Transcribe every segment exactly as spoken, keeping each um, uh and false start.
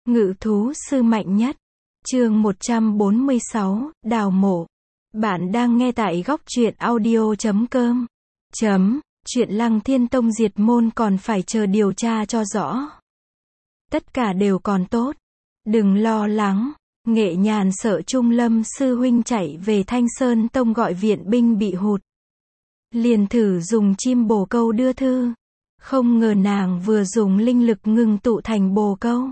Ngự thú sư mạnh nhất. Chương một trăm bốn mươi sáu, đào mộ. Bạn đang nghe tại góc truyện audio chấm com. Chấm, chuyện Lăng Thiên Tông diệt môn còn phải chờ điều tra cho rõ. Tất cả đều còn tốt. Đừng lo lắng. Nghệ Nhàn sợ Trung Lâm sư huynh chạy về Thanh Sơn Tông gọi viện binh bị hụt. Liền thử dùng chim bồ câu đưa thư. Không ngờ nàng vừa dùng linh lực ngừng tụ thành bồ câu.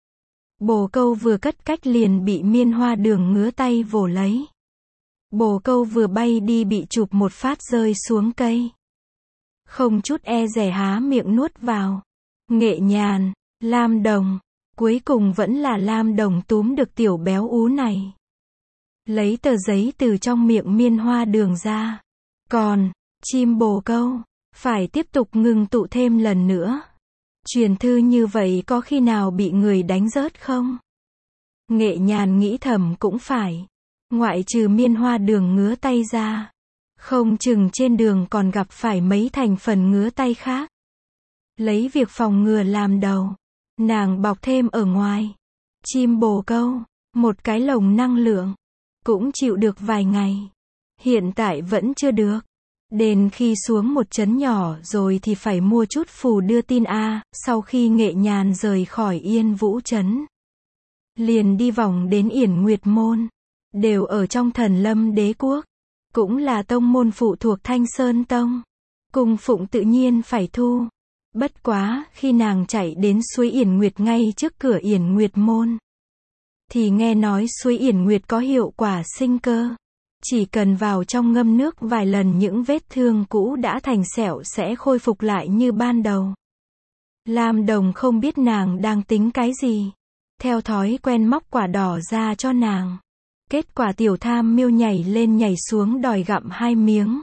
Bồ câu vừa cất cách liền bị Miên Hoa Đường ngứa tay vồ lấy. Bồ câu vừa bay đi bị chụp một phát rơi xuống cây. Không chút e dè há miệng nuốt vào. Nghệ Nhàn, Lam Đồng. Cuối cùng vẫn là Lam Đồng túm được tiểu béo ú này. Lấy tờ giấy từ trong miệng Miên Hoa Đường ra. Còn, chim bồ câu, phải tiếp tục ngừng tụ thêm lần nữa. Truyền thư như vậy có khi nào bị người đánh rớt không? Nghệ Nhàn nghĩ thầm cũng phải. Ngoại trừ Miên Hoa Đường ngứa tay ra. Không chừng trên đường còn gặp phải mấy thành phần ngứa tay khác. Lấy việc phòng ngừa làm đầu. Nàng bọc thêm ở ngoài. Chim bồ câu, một cái lồng năng lượng. Cũng chịu được vài ngày. Hiện tại vẫn chưa được. Đến khi xuống một trấn nhỏ rồi thì phải mua chút phù đưa tin a. Sau khi Nghệ Nhàn rời khỏi Yên Vũ trấn, liền đi vòng đến Yển Nguyệt môn. Đều ở trong Thần Lâm Đế quốc. Cũng là tông môn phụ thuộc Thanh Sơn Tông. Cung phụng tự nhiên phải thu. Bất quá, khi nàng chạy đến suối Yển Nguyệt ngay trước cửa Yển Nguyệt môn, thì nghe nói suối Yển Nguyệt có hiệu quả sinh cơ. Chỉ cần vào trong ngâm nước vài lần những vết thương cũ đã thành sẹo sẽ khôi phục lại như ban đầu. Lam Đồng không biết nàng đang tính cái gì. Theo thói quen móc quả đỏ ra cho nàng. Kết quả tiểu tham miêu nhảy lên nhảy xuống đòi gặm hai miếng.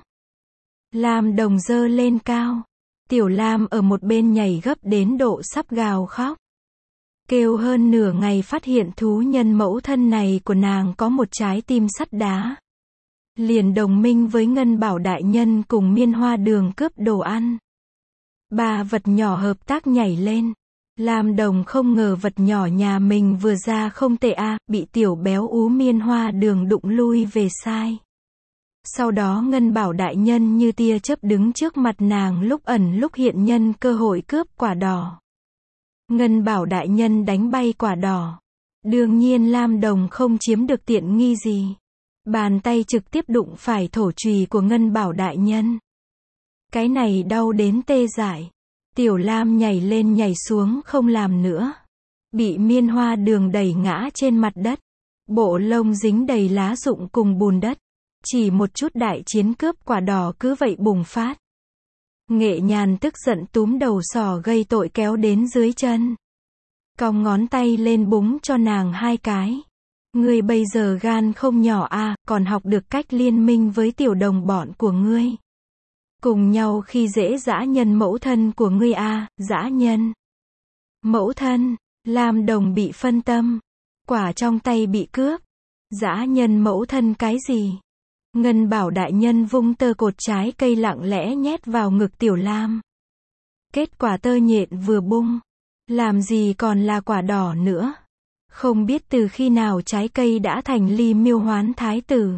Lam Đồng giơ lên cao. Tiểu Lam ở một bên nhảy gấp đến độ sắp gào khóc. Kêu hơn nửa ngày phát hiện thú nhân mẫu thân này của nàng có một trái tim sắt đá. Liền đồng minh với Ngân Bảo đại nhân cùng Miên Hoa Đường cướp đồ ăn. Ba vật nhỏ hợp tác nhảy lên. Lam Đồng không ngờ vật nhỏ nhà mình vừa ra không tệ a, bị tiểu béo ú Miên Hoa Đường đụng lui về sai. Sau đó Ngân Bảo đại nhân như tia chớp đứng trước mặt nàng lúc ẩn lúc hiện nhân cơ hội cướp quả đỏ. Ngân Bảo đại nhân đánh bay quả đỏ. Đương nhiên Lam Đồng không chiếm được tiện nghi gì. Bàn tay trực tiếp đụng phải thổ chùy của Ngân Bảo đại nhân. Cái này đau đến tê dại. Tiểu Lam nhảy lên nhảy xuống không làm nữa. Bị Miên Hoa Đường đẩy ngã trên mặt đất. Bộ lông dính đầy lá rụng cùng bùn đất. Chỉ một chút đại chiến cướp quả đỏ cứ vậy bùng phát. Nghệ Nhàn tức giận túm đầu sò gây tội kéo đến dưới chân. Cong ngón tay lên búng cho nàng hai cái. Ngươi bây giờ gan không nhỏ a, còn học được cách liên minh với tiểu đồng bọn của ngươi. Cùng nhau khi dễ dã nhân mẫu thân của ngươi a, dã nhân. Mẫu thân, Lam Đồng bị phân tâm. Quả trong tay bị cướp. Dã nhân mẫu thân cái gì? Ngân Bảo đại nhân vung tơ cột trái cây lặng lẽ nhét vào ngực tiểu Lam. Kết quả tơ nhện vừa bung. Làm gì còn là quả đỏ nữa. Không biết từ khi nào trái cây đã thành Ly Miêu Hoán Thái Tử.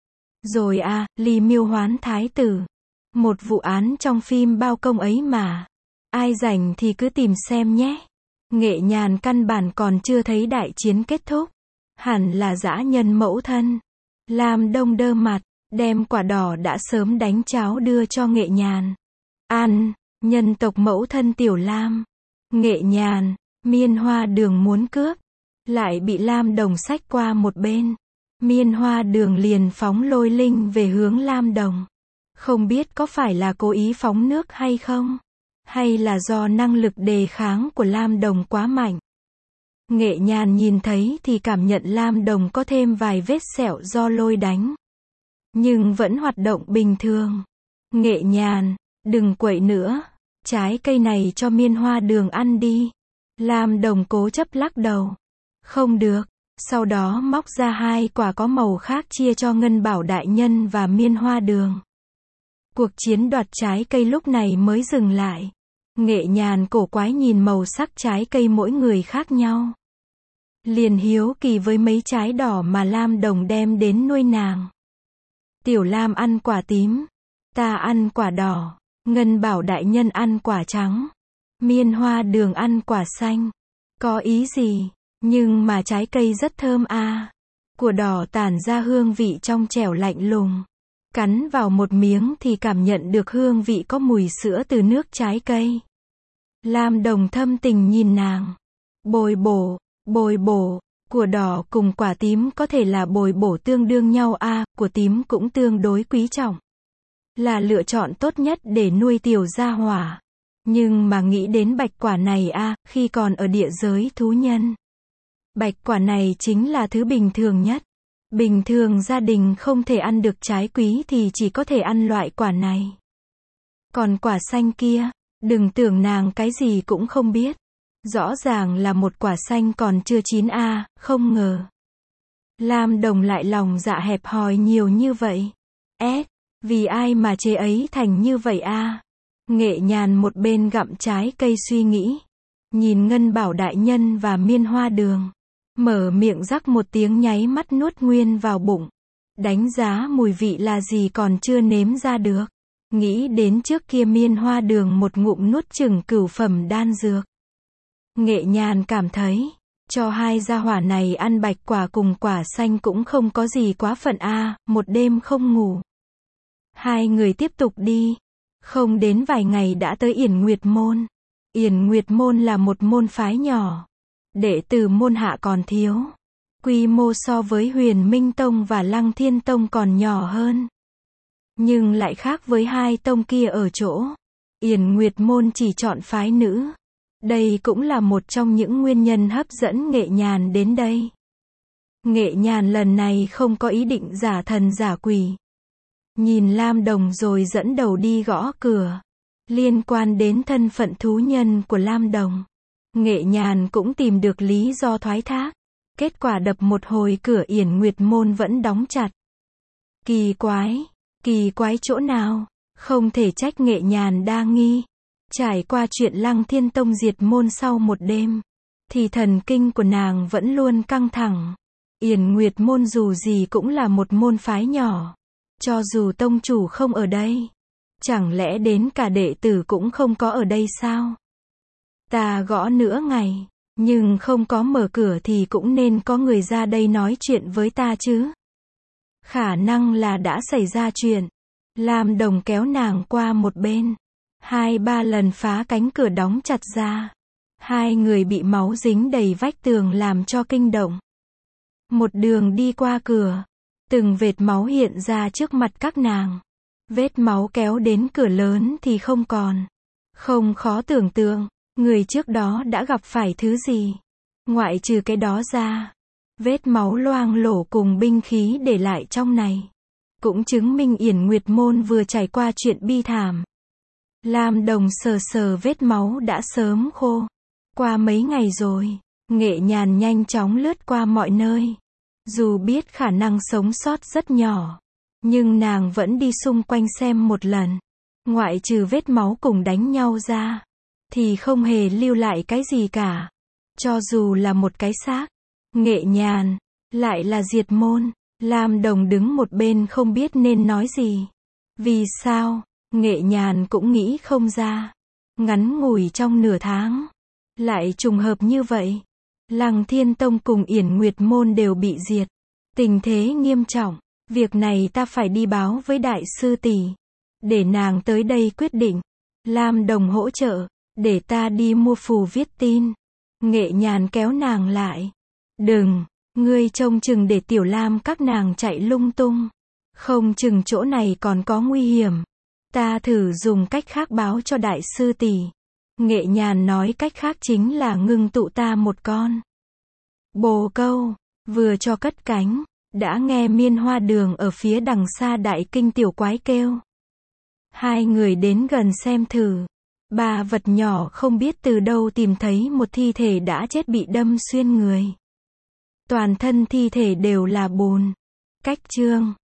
Rồi à, Ly Miêu Hoán Thái Tử. Một vụ án trong phim bao công ấy mà. Ai rảnh thì cứ tìm xem nhé. Nghệ Nhàn căn bản còn chưa thấy đại chiến kết thúc. Hẳn là dã nhân mẫu thân. Lam Đông đơ mặt, đem quả đỏ đã sớm đánh cháo đưa cho Nghệ Nhàn. Ăn, nhân tộc mẫu thân tiểu Lam. Nghệ Nhàn, Miên Hoa Đường muốn cướp. Lại bị Lam Đồng xách qua một bên. Miên Hoa Đường liền phóng lôi linh về hướng Lam Đồng. Không biết có phải là cố ý phóng nước hay không? Hay là do năng lực đề kháng của Lam Đồng quá mạnh? Nghệ Nhàn nhìn thấy thì cảm nhận Lam Đồng có thêm vài vết sẹo do lôi đánh. Nhưng vẫn hoạt động bình thường. Nghệ Nhàn, đừng quậy nữa. Trái cây này cho Miên Hoa Đường ăn đi. Lam Đồng cố chấp lắc đầu. Không được. Sau đó móc ra hai quả có màu khác chia cho Ngân Bảo đại nhân và Miên Hoa Đường. Cuộc chiến đoạt trái cây lúc này mới dừng lại. Nghệ Nhàn cổ quái nhìn màu sắc trái cây mỗi người khác nhau. liền hiếu kỳ với mấy trái đỏ mà Lam Đồng đem đến nuôi nàng. Tiểu Lam ăn quả tím, ta ăn quả đỏ, Ngân bảo đại nhân ăn quả trắng, Miên Hoa Đường ăn quả xanh. Có ý gì? Nhưng mà trái cây rất thơm a. Của đỏ tản ra hương vị trong trẻo lạnh lùng. Cắn vào một miếng thì cảm nhận được hương vị có mùi sữa từ nước trái cây. Lam Đồng thâm tình nhìn nàng. Bồi bổ, bồi bổ, của đỏ cùng quả tím có thể là bồi bổ tương đương nhau a, của tím cũng tương đối quý trọng. Là lựa chọn tốt nhất để nuôi tiểu gia hỏa. Nhưng mà nghĩ đến bạch quả này a, khi còn ở địa giới thú nhân. Bạch quả này chính là thứ bình thường nhất. Bình thường gia đình không thể ăn được trái quý thì chỉ có thể ăn loại quả này. Còn quả xanh kia, đừng tưởng nàng cái gì cũng không biết. Rõ ràng là một quả xanh còn chưa chín a, không ngờ. Lam Đồng lại lòng dạ hẹp hòi nhiều như vậy. Ét, vì ai mà chế ấy thành như vậy a? Nghệ Nhàn một bên gặm trái cây suy nghĩ. Nhìn Ngân bảo đại nhân và Miên Hoa Đường. Mở miệng rắc một tiếng nháy mắt nuốt nguyên vào bụng. Đánh giá mùi vị là gì còn chưa nếm ra được. Nghĩ đến trước kia Miên Hoa Đường một ngụm nuốt chửng cửu phẩm đan dược. Nghệ Nhàn cảm thấy, cho hai gia hỏa này ăn bạch quả cùng quả xanh cũng không có gì quá phận a, một đêm không ngủ. Hai người tiếp tục đi. Không đến vài ngày đã tới Yển Nguyệt Môn. Yển Nguyệt Môn là một môn phái nhỏ. Đệ tử môn hạ còn thiếu. Quy mô so với Huyền Minh Tông và Lăng Thiên Tông còn nhỏ hơn. Nhưng lại khác với hai tông kia ở chỗ. Yển Nguyệt Môn chỉ chọn phái nữ. Đây cũng là một trong những nguyên nhân hấp dẫn Nghệ Nhàn đến đây. Nghệ Nhàn lần này không có ý định giả thần giả quỷ. Nhìn Lam Đồng rồi dẫn đầu đi gõ cửa. Liên quan đến thân phận thú nhân của Lam Đồng. Nghệ Nhàn cũng tìm được lý do thoái thác. Kết quả đập một hồi cửa Yển Nguyệt Môn vẫn đóng chặt. Kỳ quái. Kỳ quái chỗ nào? Không thể trách Nghệ Nhàn đa nghi. Trải qua chuyện Lăng Thiên Tông diệt môn sau một đêm. Thì thần kinh của nàng vẫn luôn căng thẳng. Yển Nguyệt Môn dù gì cũng là một môn phái nhỏ. Cho dù tông chủ không ở đây. Chẳng lẽ đến cả đệ tử cũng không có ở đây sao? Ta gõ nửa ngày. Nhưng không có mở cửa thì cũng nên có người ra đây nói chuyện với ta chứ. Khả năng là đã xảy ra chuyện. Lam Đồng kéo nàng qua một bên. Hai ba lần phá cánh cửa đóng chặt ra. Hai người bị máu dính đầy vách tường làm cho kinh động. Một đường đi qua cửa. Từng vệt máu hiện ra trước mặt các nàng. Vết máu kéo đến cửa lớn thì không còn. Không khó tưởng tượng. Người trước đó đã gặp phải thứ gì? Ngoại trừ cái đó ra. Vết máu loang lổ cùng binh khí để lại trong này. Cũng chứng minh Yển Nguyệt Môn vừa trải qua chuyện bi thảm. Lam Đồng sờ sờ vết máu đã sớm khô. Qua mấy ngày rồi. Nghệ Nhàn nhanh chóng lướt qua mọi nơi. Dù biết khả năng sống sót rất nhỏ. Nhưng nàng vẫn đi xung quanh xem một lần. Ngoại trừ vết máu cùng đánh nhau ra. Thì không hề lưu lại cái gì cả. Cho dù là một cái xác. Nghệ Nhàn. Lại là diệt môn. Lam Đồng đứng một bên không biết nên nói gì. Vì sao? Nghệ Nhàn cũng nghĩ không ra. Ngắn ngủi trong nửa tháng. Lại trùng hợp như vậy. Lăng Thiên Tông cùng Yển Nguyệt Môn đều bị diệt. Tình thế nghiêm trọng. Việc này ta phải đi báo với đại sư tỷ. Để nàng tới đây quyết định. Lam Đồng hỗ trợ. Để ta đi mua phù viết tin. Nghệ Nhàn kéo nàng lại. Đừng. Ngươi trông chừng để Tiểu Lam các nàng chạy lung tung. Không chừng chỗ này còn có nguy hiểm. Ta thử dùng cách khác báo cho đại sư tỷ. Nghệ Nhàn nói cách khác chính là ngưng tụ ta một con. Bồ câu. Vừa cho cất cánh. Đã nghe Miên Hoa Đường ở phía đằng xa đại kinh tiểu quái kêu. Hai người đến gần xem thử. Ba vật nhỏ không biết từ đâu tìm thấy một thi thể đã chết bị đâm xuyên người. Toàn thân thi thể đều là bùn. Cách chương.